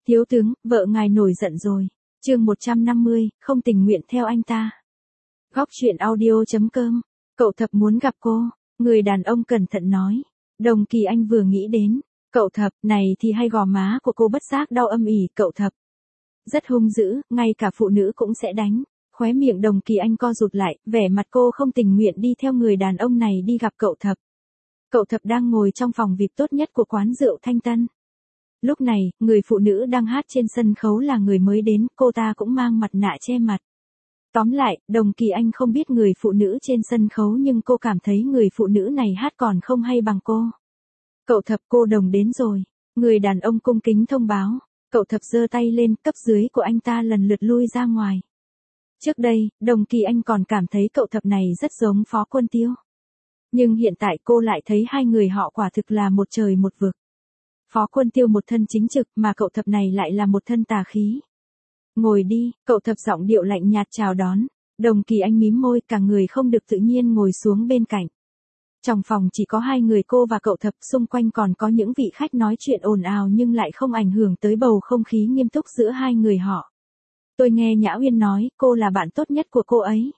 Thiếu tướng, vợ ngài nổi giận rồi. Chương 150, không tình nguyện theo anh ta. Góc truyện audio.com. Cậu Thập muốn gặp cô, người đàn ông cẩn thận nói. Đồng Kỳ Anh vừa nghĩ đến, cậu Thập này thì hay gò má của cô bất giác đau âm ỉ. Cậu Thập rất hung dữ, ngay cả phụ nữ cũng sẽ đánh. Khóe miệng Đồng Kỳ Anh co rụt lại, vẻ mặt cô không tình nguyện đi theo người đàn ông này đi gặp cậu Thập. Cậu Thập đang ngồi trong phòng VIP tốt nhất của quán rượu Thanh Tân. Lúc này, người phụ nữ đang hát trên sân khấu là người mới đến, cô ta cũng mang mặt nạ che mặt. Tóm lại, Đồng Kỳ Anh không biết người phụ nữ trên sân khấu nhưng cô cảm thấy người phụ nữ này hát còn không hay bằng cô. Cậu Thập, cô Đồng đến rồi. Người đàn ông cung kính thông báo. Cậu Thập giơ tay lên, cấp dưới của anh ta lần lượt lui ra ngoài. Trước đây, Đồng Kỳ Anh còn cảm thấy cậu Thập này rất giống Phó Quân Tiêu. Nhưng hiện tại cô lại thấy hai người họ quả thực là một trời một vực. Phó Quân Tiêu một thân chính trực mà cậu Thập này lại là một thân tà khí. Ngồi đi, cậu Thập giọng điệu lạnh nhạt chào đón. Đồng Kỳ Anh mím môi, cả người không được tự nhiên ngồi xuống bên cạnh. Trong phòng chỉ có hai người cô và cậu Thập, xung quanh còn có những vị khách nói chuyện ồn ào nhưng lại không ảnh hưởng tới bầu không khí nghiêm túc giữa hai người họ. Tôi nghe Nhã Uyên nói, cô là bạn tốt nhất của cô ấy.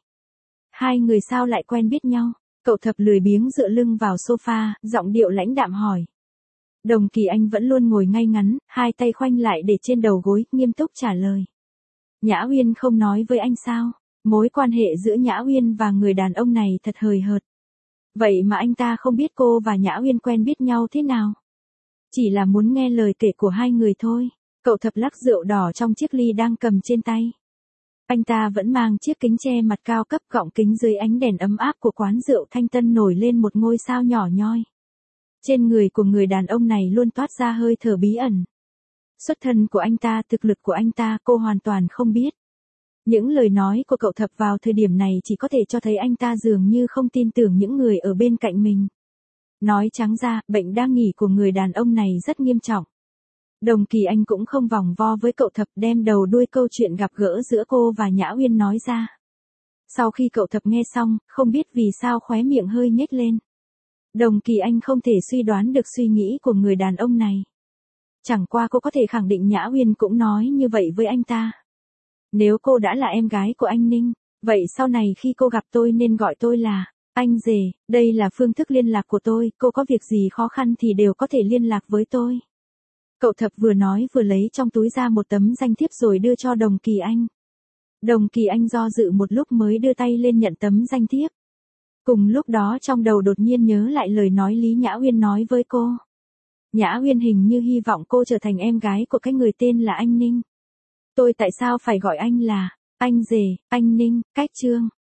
Hai người sao lại quen biết nhau? Cậu Thập lười biếng dựa lưng vào sofa, giọng điệu lãnh đạm hỏi. Đồng Kỳ Anh vẫn luôn ngồi ngay ngắn, hai tay khoanh lại để trên đầu gối, nghiêm túc trả lời. Nhã Uyên không nói với anh sao? Mối quan hệ giữa Nhã Uyên và người đàn ông này thật hời hợt. Vậy mà anh ta không biết cô và Nhã Uyên quen biết nhau thế nào? Chỉ là muốn nghe lời kể của hai người thôi. Cậu Thập lắc rượu đỏ trong chiếc ly đang cầm trên tay. Anh ta vẫn mang chiếc kính che mặt cao cấp, gọng kính dưới ánh đèn ấm áp của quán rượu Thanh Tân nổi lên một ngôi sao nhỏ nhoi. Trên người của người đàn ông này luôn toát ra hơi thở bí ẩn. Xuất thân của anh ta, thực lực của anh ta cô hoàn toàn không biết. Những lời nói của cậu Thập vào thời điểm này chỉ có thể cho thấy anh ta dường như không tin tưởng những người ở bên cạnh mình. Nói trắng ra, bệnh đang nghỉ của người đàn ông này rất nghiêm trọng. Đồng Kỳ Anh cũng không vòng vo với cậu Thập, đem đầu đuôi câu chuyện gặp gỡ giữa cô và Nhã Uyên nói ra. Sau khi cậu Thập nghe xong, không biết vì sao khóe miệng hơi nhếch lên. Đồng Kỳ Anh không thể suy đoán được suy nghĩ của người đàn ông này. Chẳng qua cô có thể khẳng định Nhã Uyên cũng nói như vậy với anh ta. Nếu cô đã là em gái của anh Ninh, vậy sau này khi cô gặp tôi nên gọi tôi là anh rể, đây là phương thức liên lạc của tôi, cô có việc gì khó khăn thì đều có thể liên lạc với tôi. Cậu Thập vừa nói vừa lấy trong túi ra một tấm danh thiếp rồi đưa cho Đồng Kỳ Anh. Đồng Kỳ Anh do dự một lúc mới đưa tay lên nhận tấm danh thiếp. Cùng lúc đó trong đầu đột nhiên nhớ lại lời nói Lý Nhã Uyên nói với cô. Nhã Uyên hình như hy vọng cô trở thành em gái của cái người tên là anh Ninh. Tôi tại sao phải gọi anh là anh rể, anh Ninh, cách chương.